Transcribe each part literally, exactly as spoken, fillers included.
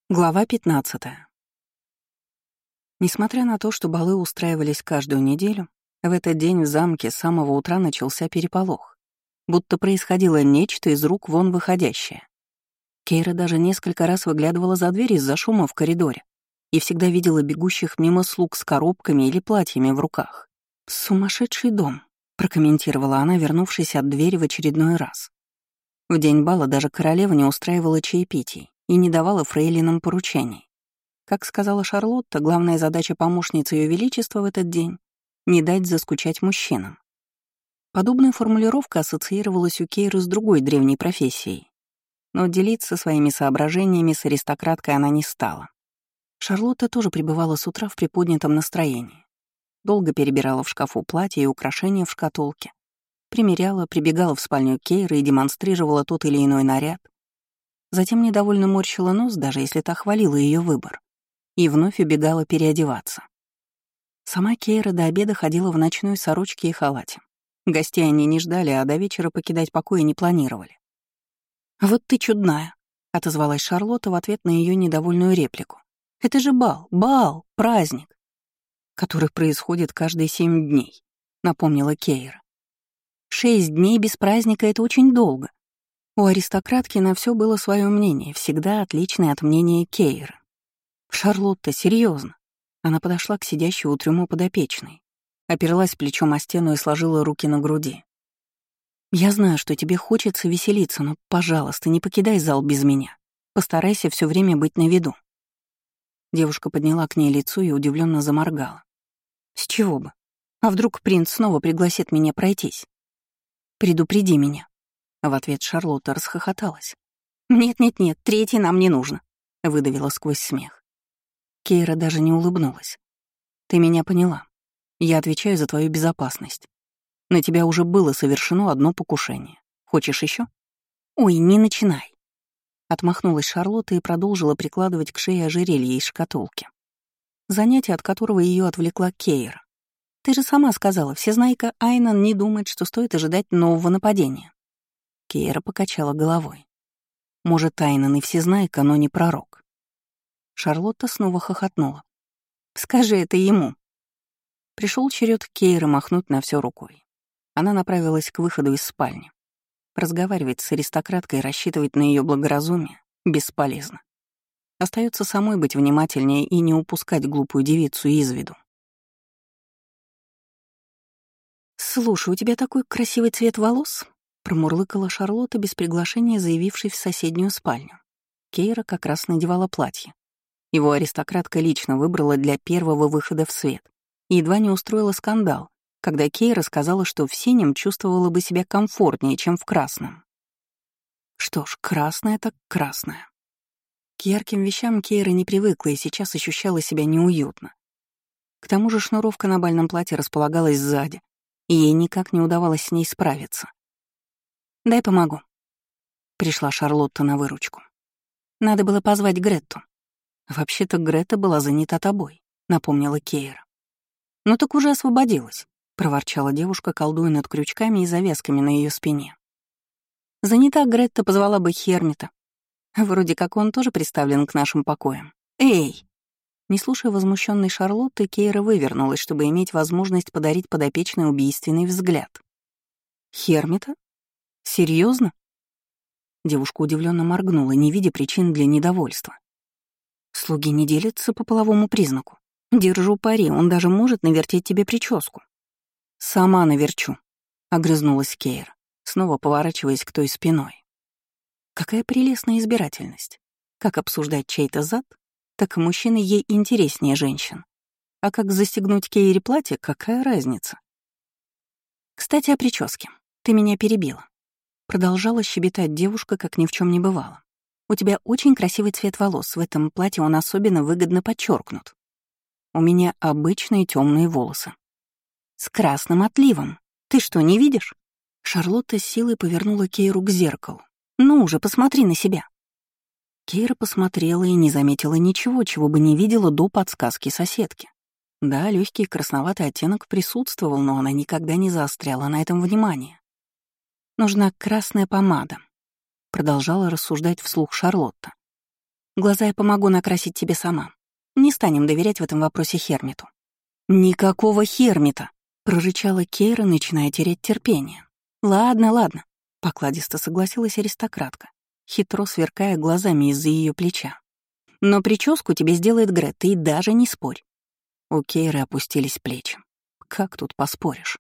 Глава пятнадцатая. Несмотря на то, что балы устраивались каждую неделю, в этот день в замке с самого утра начался переполох, будто происходило нечто из рук вон выходящее. Кейра даже несколько раз выглядывала за дверь из-за шума в коридоре и всегда видела бегущих мимо слуг с коробками или платьями в руках. «Сумасшедший дом», — прокомментировала она, вернувшись от двери в очередной раз. В день бала даже королева не устраивала чаепитий и не давала фрейлинам поручений. Как сказала Шарлотта, главная задача помощницы Ее Величества в этот день — не дать заскучать мужчинам. Подобная формулировка ассоциировалась у Кейры с другой древней профессией, но делиться своими соображениями с аристократкой она не стала. Шарлотта тоже пребывала с утра в приподнятом настроении. Долго перебирала в шкафу платья и украшения в шкатулке, примеряла, прибегала в спальню Кейры и демонстрировала тот или иной наряд. Затем недовольно морщила нос, даже если та хвалила ее выбор, и вновь убегала переодеваться. Сама Кейра до обеда ходила в ночной сорочке и халате. Гостей они не ждали, а до вечера покидать покои не планировали. «Вот ты чудная», — отозвалась Шарлотта в ответ на ее недовольную реплику. «Это же бал, бал, праздник, который происходит каждые семь дней», — напомнила Кейра. «Шесть дней без праздника — это очень долго». У аристократки на все было свое мнение, всегда отличное от мнения Кейры. «Шарлотта, серьезно. Она подошла к сидящей у трюмо подопечной, оперлась плечом о стену и сложила руки на груди. «Я знаю, что тебе хочется веселиться, но, пожалуйста, не покидай зал без меня. Постарайся все время быть на виду». Девушка подняла к ней лицо и удивленно заморгала. «С чего бы? А вдруг принц снова пригласит меня пройтись? Предупреди меня». В ответ Шарлотта расхохоталась. «Нет-нет-нет, третий нам не нужно», — выдавила сквозь смех. Кейра даже не улыбнулась. «Ты меня поняла. Я отвечаю за твою безопасность. На тебя уже было совершено одно покушение. Хочешь еще? «Ой, не начинай». Отмахнулась Шарлотта и продолжила прикладывать к шее ожерелье из шкатулки. Занятие, от которого ее отвлекла Кейра. «Ты же сама сказала, всезнайка Айнан не думает, что стоит ожидать нового нападения». Кейра покачала головой. «Может, Айнан и всезнайка, но не пророк». Шарлотта снова хохотнула. «Скажи это ему». Пришел черед Кейры махнуть на все рукой. Она направилась к выходу из спальни. Разговаривать с аристократкой и рассчитывать на ее благоразумие бесполезно. Остается самой быть внимательнее и не упускать глупую девицу из виду. «Слушай, у тебя такой красивый цвет волос», — промурлыкала Шарлотта без приглашения, заявившись в соседнюю спальню. Кейра как раз надевала платье. Его аристократка лично выбрала для первого выхода в свет и едва не устроила скандал, когда Кейра сказала, что в синем чувствовала бы себя комфортнее, чем в красном. Что ж, красное так красное. К ярким вещам Кейра не привыкла и сейчас ощущала себя неуютно. К тому же шнуровка на бальном платье располагалась сзади, и ей никак не удавалось с ней справиться. «Дай помогу», — пришла Шарлотта на выручку. «Надо было позвать Гретту». «Вообще-то Гретта была занята тобой», — напомнила Кейра. «Ну так уже освободилась», — проворчала девушка, колдуя над крючками и завязками на ее спине. «Занята Гретта позвала бы Хермита. Вроде как он тоже представлен к нашим покоям. Эй!» Не слушая возмущенной Шарлотты, Кейра вывернулась, чтобы иметь возможность подарить подопечный убийственный взгляд. «Хермита? Серьезно? Девушка удивленно моргнула, не видя причин для недовольства. «Слуги не делятся по половому признаку. Держу пари, он даже может навертеть тебе прическу». «Сама наверчу», — огрызнулась Кейра, снова поворачиваясь к той спиной. Какая прелестная избирательность. Как обсуждать чей-то зад, так и мужчины ей интереснее женщин. А как застегнуть Кейре платье, какая разница? «Кстати, о прическе. Ты меня перебила». Продолжала щебетать девушка, как ни в чем не бывало. «У тебя очень красивый цвет волос, в этом платье он особенно выгодно подчеркнут. У меня обычные темные волосы. С красным отливом. Ты что, не видишь?» Шарлотта с силой повернула Кейру к зеркалу. «Ну уже, посмотри на себя». Кейра посмотрела и не заметила ничего, чего бы не видела до подсказки соседки. Да, легкий красноватый оттенок присутствовал, но она никогда не заостряла на этом внимание. «Нужна красная помада», — продолжала рассуждать вслух Шарлотта. Глаза я помогу накрасить тебе сама. Не станем доверять в этом вопросе Хермиту». «Никакого Хермита!» — прорычала Кейра, начиная терять терпение. «Ладно, ладно», — покладисто согласилась аристократка, хитро сверкая глазами из-за ее плеча. «Но прическу тебе сделает Гретта, и даже не спорь». У Кейры опустились плечи. Как тут поспоришь?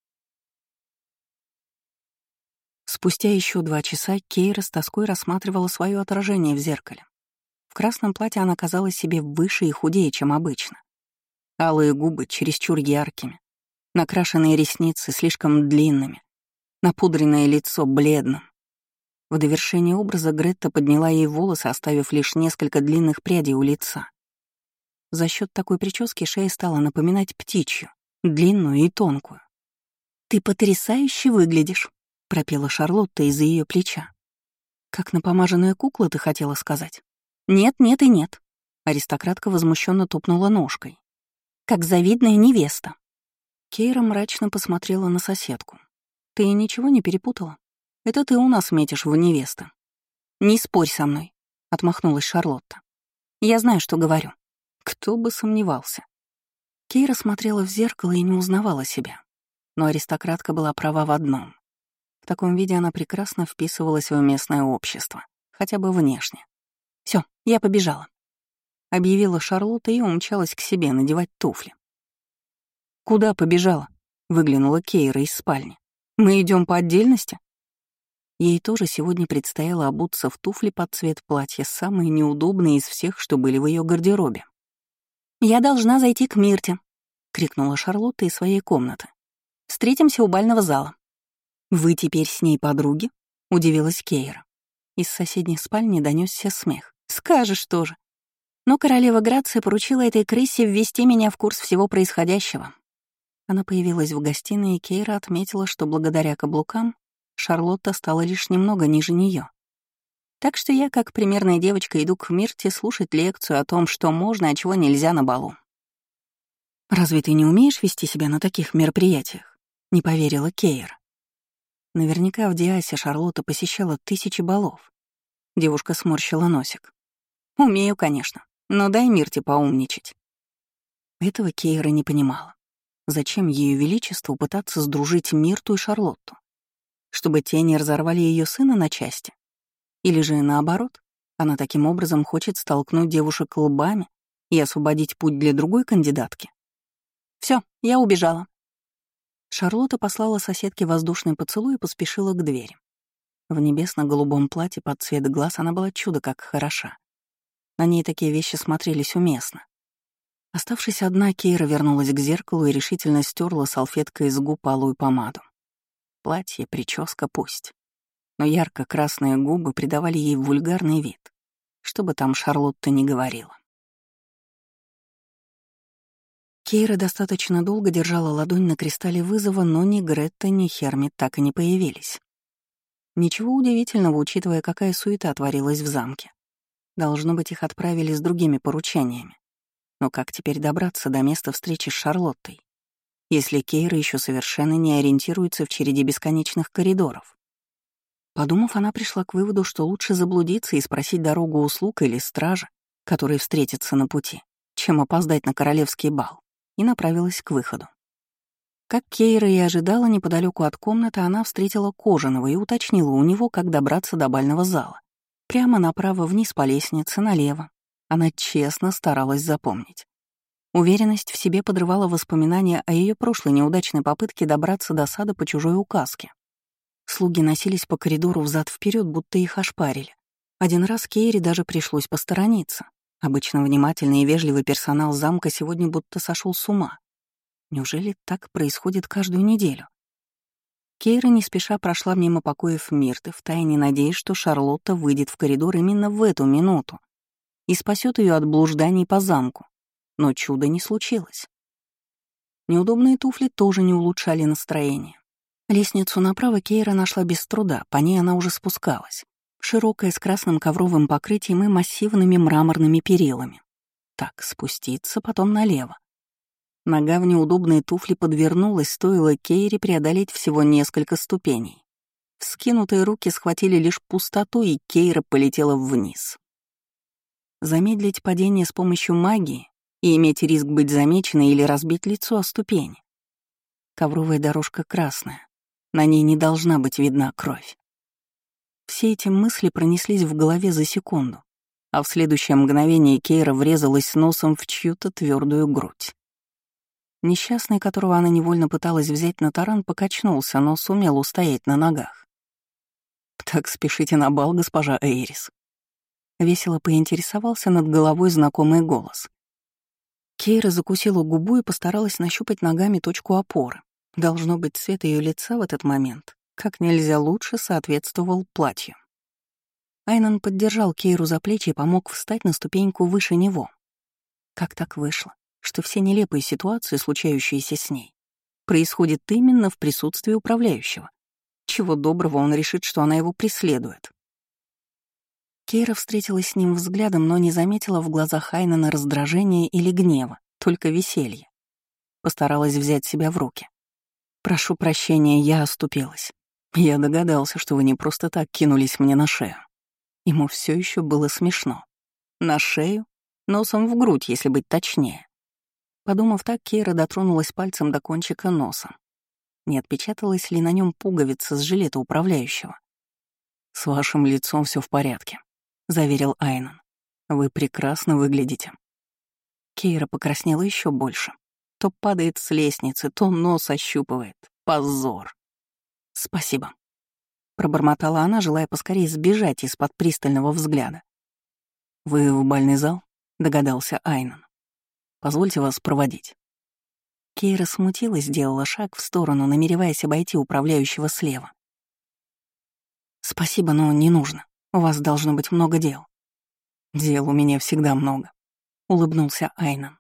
Спустя еще два часа Кейра с тоской рассматривала свое отражение в зеркале. В красном платье она казалась себе выше и худее, чем обычно. Алые губы чересчур яркими, накрашенные ресницы слишком длинными, напудренное лицо бледным. В довершение образа Гретта подняла ей волосы, оставив лишь несколько длинных прядей у лица. За счет такой прически шея стала напоминать птичью, длинную и тонкую. «Ты потрясающе выглядишь», — пропела Шарлотта из-за ее плеча. «Как напомаженная кукла, ты хотела сказать?» «Нет, нет и нет», — аристократка возмущенно топнула ножкой. «Как завидная невеста». Кейра мрачно посмотрела на соседку. «Ты ничего не перепутала? Это ты у нас метишь в невесты». «Не спорь со мной», — отмахнулась Шарлотта. «Я знаю, что говорю». Кто бы сомневался. Кейра смотрела в зеркало и не узнавала себя. Но аристократка была права в одном. В таком виде она прекрасно вписывалась в местное общество, хотя бы внешне. Все, я побежала», — объявила Шарлотта и умчалась к себе надевать туфли. «Куда побежала?» — выглянула Кейра из спальни. «Мы идем по отдельности?» Ей тоже сегодня предстояло обуться в туфли под цвет платья, самые неудобные из всех, что были в ее гардеробе. «Я должна зайти к Мирте», — крикнула Шарлотта из своей комнаты. «Встретимся у бального зала». «Вы теперь с ней подруги?» — удивилась Кейра. Из соседней спальни донесся смех. «Скажешь тоже». Но королева Грация поручила этой крысе ввести меня в курс всего происходящего. Она появилась в гостиной, и Кейра отметила, что благодаря каблукам Шарлотта стала лишь немного ниже нее. Так что я, как примерная девочка, иду к Мирте слушать лекцию о том, что можно, а чего нельзя на балу. «Разве ты не умеешь вести себя на таких мероприятиях?» — не поверила Кейра. Наверняка в Диасе Шарлотта посещала тысячи балов. Девушка сморщила носик. «Умею, конечно, но дай Мирте поумничать». Этого Кейра не понимала. Зачем Ее Величеству пытаться сдружить Мирту и Шарлотту? Чтобы те не разорвали ее сына на части? Или же наоборот, она таким образом хочет столкнуть девушек лбами и освободить путь для другой кандидатки? Все, я убежала. Шарлотта послала соседке воздушный поцелуй и поспешила к двери. В небесно-голубом платье под цвет глаз она была чудо как хороша. На ней такие вещи смотрелись уместно. Оставшись одна, Кейра вернулась к зеркалу и решительно стерла салфеткой из губ алую помаду. Платье, прическа пусть. Но ярко-красные губы придавали ей вульгарный вид, что бы там Шарлотта ни говорила. Кейра достаточно долго держала ладонь на кристалле вызова, но ни Гретта, ни Хермит так и не появились. Ничего удивительного, учитывая, какая суета творилась в замке. Должно быть, их отправили с другими поручениями. Но как теперь добраться до места встречи с Шарлоттой, если Кейра еще совершенно не ориентируется в череде бесконечных коридоров? Подумав, она пришла к выводу, что лучше заблудиться и спросить дорогу у слуг или стража, который встретится на пути, чем опоздать на королевский бал, и направилась к выходу. Как Кейра и ожидала, неподалеку от комнаты она встретила Кожаного и уточнила у него, как добраться до бального зала. Прямо направо, вниз по лестнице, налево. Она честно старалась запомнить. Уверенность в себе подрывала воспоминания о ее прошлой неудачной попытке добраться до сада по чужой указке. Слуги носились по коридору взад-вперед, будто их ошпарили. Один раз Кейре даже пришлось посторониться. Обычно внимательный и вежливый персонал замка сегодня будто сошел с ума. Неужели так происходит каждую неделю? Кейра не спеша прошла мимо покоев Мирты, втайне надеясь, что Шарлотта выйдет в коридор именно в эту минуту и спасет ее от блужданий по замку. Но чуда не случилось. Неудобные туфли тоже не улучшали настроение. Лестницу направо Кейра нашла без труда, по ней она уже спускалась. Широкая, с красным ковровым покрытием и массивными мраморными перилами. Так, спуститься, потом налево. Нога в неудобные туфли подвернулась, стоило Кейре преодолеть всего несколько ступеней. Вскинутые руки схватили лишь пустоту, и Кейра полетела вниз. Замедлить падение с помощью магии и иметь риск быть замеченной или разбить лицо о ступени. Ковровая дорожка красная, на ней не должна быть видна кровь. Все эти мысли пронеслись в голове за секунду, а в следующее мгновение Кейра врезалась носом в чью-то твердую грудь. Несчастный, которого она невольно пыталась взять на таран, покачнулся, но сумел устоять на ногах. «Так спешите на бал, госпожа Эйрис». Весело поинтересовался над головой знакомый голос. Кейра закусила губу и постаралась нащупать ногами точку опоры. Должно быть, цвет ее лица в этот момент как нельзя лучше соответствовал платью. Айнан поддержал Кейру за плечи и помог встать на ступеньку выше него. Как так вышло, что все нелепые ситуации, случающиеся с ней, происходят именно в присутствии управляющего? Чего доброго он решит, что она его преследует. Кейра встретилась с ним взглядом, но не заметила в глазах Айнана раздражения или гнева, только веселье. Постаралась взять себя в руки. «Прошу прощения, я оступилась. Я догадался, что вы не просто так кинулись мне на шею». Ему все еще было смешно. На шею? Носом в грудь, если быть точнее. Подумав так, Кейра дотронулась пальцем до кончика носа. Не отпечаталась ли на нем пуговица с жилета управляющего? «С вашим лицом все в порядке», — заверил Айнан. «Вы прекрасно выглядите». Кейра покраснела еще больше. То падает с лестницы, то нос ощупывает. Позор. «Спасибо», — пробормотала она, желая поскорее сбежать из-под пристального взгляда. «Вы в бальный зал?» — догадался Айнан. «Позвольте вас проводить». Кейра смутилась, сделала шаг в сторону, намереваясь обойти управляющего слева. «Спасибо, но не нужно. У вас должно быть много дел». «Дел у меня всегда много», — улыбнулся Айнан.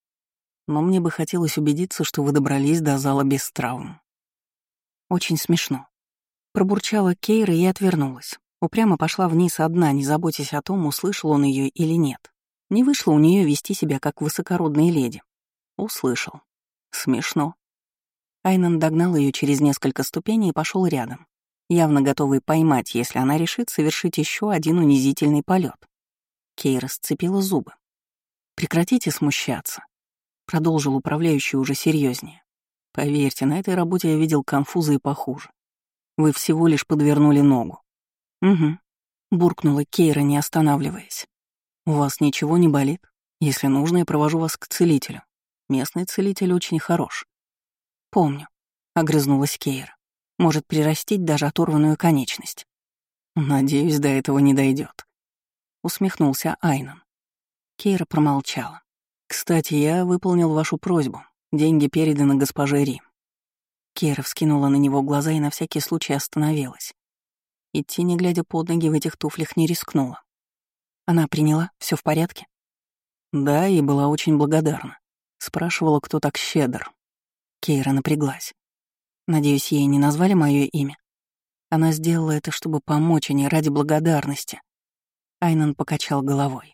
«Но мне бы хотелось убедиться, что вы добрались до зала без травм». «Очень смешно». Пробурчала Кейра и отвернулась. Упрямо пошла вниз одна, не заботясь о том, услышал он ее или нет. Не вышло у нее вести себя как высокородная леди. Услышал. Смешно. Айнан догнал ее через несколько ступеней и пошел рядом, явно готовый поймать, если она решит совершить еще один унизительный полет. Кейра сцепила зубы. «Прекратите смущаться», — продолжил управляющий уже серьезнее. «Поверьте, на этой работе я видел конфузы и похуже. Вы всего лишь подвернули ногу». «Угу», — буркнула Кейра, не останавливаясь. «У вас ничего не болит? Если нужно, я провожу вас к целителю. Местный целитель очень хорош». «Помню», — огрызнулась Кейра. «Может прирастить даже оторванную конечность». «Надеюсь, до этого не дойдет», — усмехнулся Айнан. Кейра промолчала. «Кстати, я выполнил вашу просьбу. Деньги переданы госпоже Ри». Кейра вскинула на него глаза и на всякий случай остановилась. Идти, не глядя под ноги, в этих туфлях не рискнула. Она приняла, все в порядке? Да, и была очень благодарна. Спрашивала, кто так щедр. Кейра напряглась. Надеюсь, ей не назвали мое имя. Она сделала это, чтобы помочь, а не ради благодарности. Айнан покачал головой.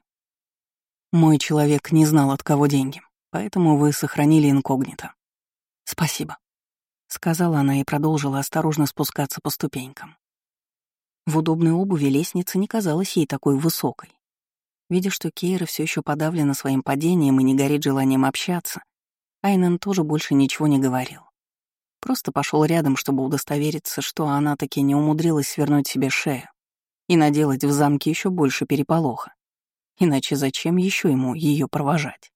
Мой человек не знал, от кого деньги, поэтому вы сохранили инкогнито. Спасибо, сказала она и продолжила осторожно спускаться по ступенькам. В удобной обуви лестница не казалась ей такой высокой. Видя, что Кейра все еще подавлена своим падением и не горит желанием общаться, Айнан тоже больше ничего не говорил. Просто пошел рядом, чтобы удостовериться, что она таки не умудрилась свернуть себе шею и наделать в замке еще больше переполоха. Иначе зачем еще ему ее провожать?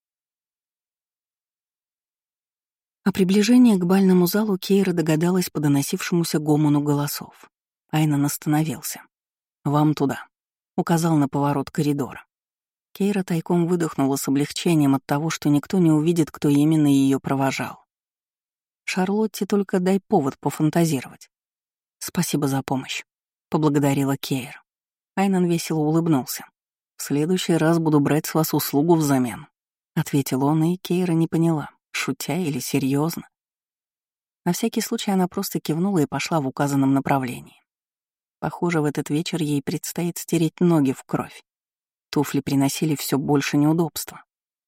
О приближении к бальному залу Кейра догадалась по доносившемуся гомону голосов. Айнан остановился. «Вам туда», — указал на поворот коридора. Кейра тайком выдохнула с облегчением от того, что никто не увидит, кто именно ее провожал. Шарлотте только дай повод пофантазировать. «Спасибо за помощь», — поблагодарила Кейра. Айнан весело улыбнулся. «В следующий раз буду брать с вас услугу взамен», — ответил он, и Кейра не поняла, шутя или серьезно. На всякий случай она просто кивнула и пошла в указанном направлении. Похоже, в этот вечер ей предстоит стереть ноги в кровь. Туфли приносили все больше неудобства.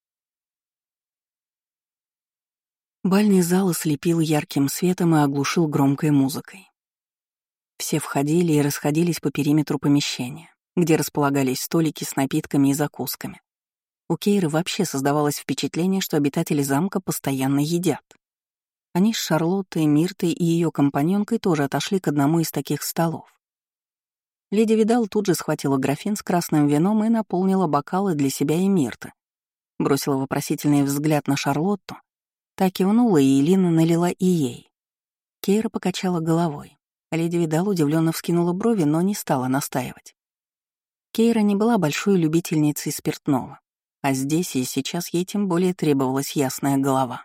Бальный зал ослепил ярким светом и оглушил громкой музыкой. Все входили и расходились по периметру помещения. где располагались столики с напитками и закусками. У Кейры вообще создавалось впечатление, что обитатели замка постоянно едят. Они с Шарлоттой, Миртой и ее компаньонкой тоже отошли к одному из таких столов. Леди Видал тут же схватила графин с красным вином и наполнила бокалы для себя и Мирты. Бросила вопросительный взгляд на Шарлотту, та кивнула, и Элина налила и ей. Кейра покачала головой. Леди Видал удивленно вскинула брови, но не стала настаивать. Кейра не была большой любительницей спиртного, а здесь и сейчас ей тем более требовалась ясная голова.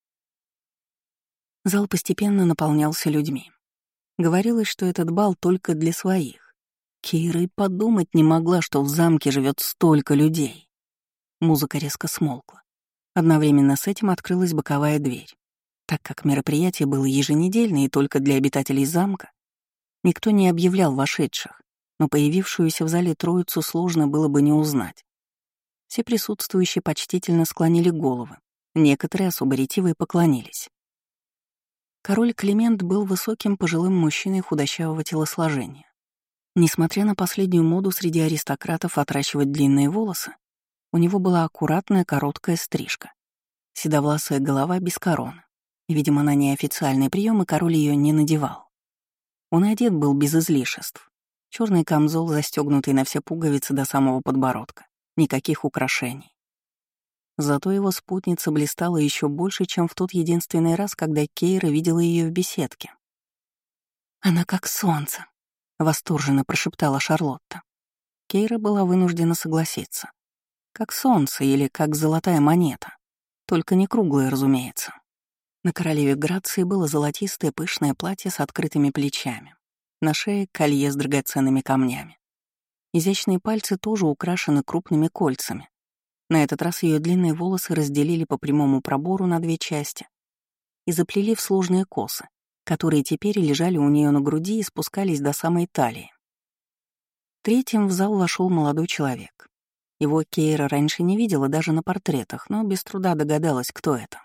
Зал постепенно наполнялся людьми. Говорилось, что этот бал только для своих. Кейра и подумать не могла, что в замке живет столько людей. Музыка резко смолкла. Одновременно с этим открылась боковая дверь. Так как мероприятие было еженедельное и только для обитателей замка, никто не объявлял вошедших, но появившуюся в зале троицу сложно было бы не узнать. Все присутствующие почтительно склонили головы, некоторые особо ретивые поклонились. Король Климент был высоким пожилым мужчиной худощавого телосложения. Несмотря на последнюю моду среди аристократов отращивать длинные волосы, у него была аккуратная короткая стрижка, седовласая голова без короны. Видимо, на неофициальные приемы король ее не надевал. Он одет был без излишеств. Черный камзол, застегнутый на все пуговицы до самого подбородка. Никаких украшений. Зато его спутница блистала еще больше, чем в тот единственный раз, когда Кейра видела ее в беседке. «Она как солнце», — восторженно прошептала Шарлотта. Кейра была вынуждена согласиться. Как солнце или как золотая монета. Только не круглая, разумеется. На королеве Грации было золотистое пышное платье с открытыми плечами. На шее колье с драгоценными камнями. Изящные пальцы тоже украшены крупными кольцами. На этот раз ее длинные волосы разделили по прямому пробору на две части и заплели в сложные косы, которые теперь лежали у нее на груди и спускались до самой талии. Третьим в зал вошел молодой человек. Его Кейра раньше не видела даже на портретах, но без труда догадалась, кто это.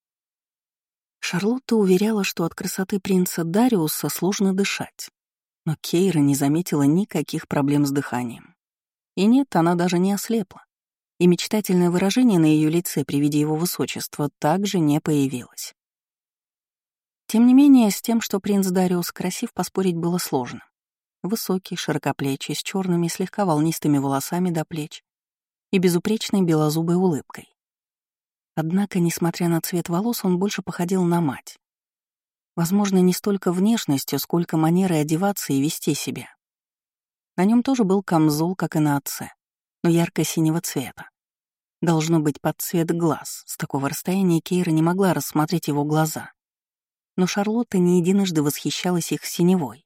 Шарлотта уверяла, что от красоты принца Дариуса сложно дышать, но Кейра не заметила никаких проблем с дыханием. И нет, она даже не ослепла. И мечтательное выражение на ее лице при виде его высочества также не появилось. Тем не менее, с тем, что принц Дариус красив, поспорить было сложно. Высокий, широкоплечий, с черными, слегка волнистыми волосами до плеч и безупречной белозубой улыбкой. Однако, несмотря на цвет волос, он больше походил на мать. Возможно, не столько внешностью, сколько манерой одеваться и вести себя. На нем тоже был камзол, как и на отце, но ярко-синего цвета. Должно быть под цвет глаз. С такого расстояния Кейра не могла рассмотреть его глаза. Но Шарлотта не единожды восхищалась их синевой.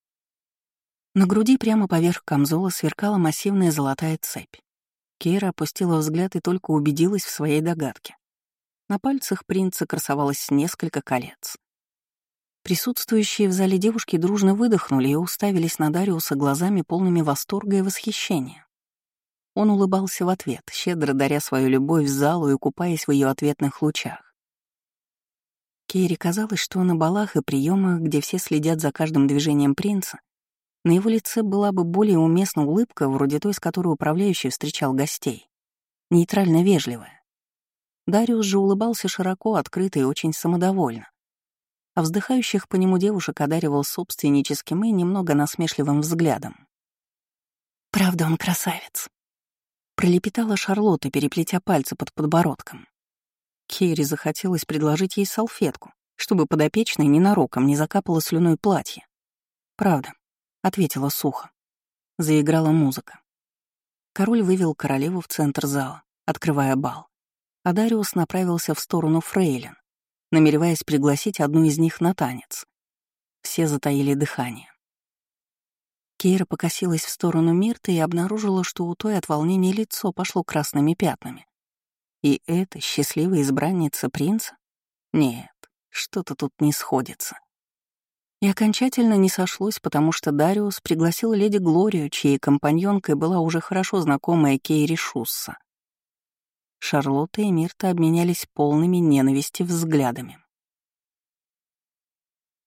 На груди прямо поверх камзола сверкала массивная золотая цепь. Кейра опустила взгляд и только убедилась в своей догадке. На пальцах принца красовалось несколько колец. Присутствующие в зале девушки дружно выдохнули и уставились на Дариуса глазами полными восторга и восхищения. Он улыбался в ответ, щедро даря свою любовь залу и купаясь в ее ответных лучах. Кейре казалось, что на балах и приемах, где все следят за каждым движением принца, на его лице была бы более уместна улыбка, вроде той, с которой управляющий встречал гостей, нейтрально вежливая. Дариус же улыбался широко, открыто и очень самодовольно, а вздыхающих по нему девушек одаривал собственническим и немного насмешливым взглядом. «Правда, он красавец», — пролепетала Шарлотта, переплетя пальцы под подбородком. Кейре захотелось предложить ей салфетку, чтобы подопечной ненароком не закапало слюной платье. «Правда», — ответила сухо. Заиграла музыка. Король вывел королеву в центр зала, открывая бал, а Дариус направился в сторону фрейлин, намереваясь пригласить одну из них на танец. Все затаили дыхание. Кейра покосилась в сторону Мирты и обнаружила, что у той от волнения лицо пошло красными пятнами. И эта счастливая избранница принца? Нет, что-то тут не сходится. И окончательно не сошлось, потому что Дариус пригласил леди Глорию, чьей компаньонкой была уже хорошо знакомая Кейри Шусса. Шарлотта и Мирта обменялись полными ненависти взглядами.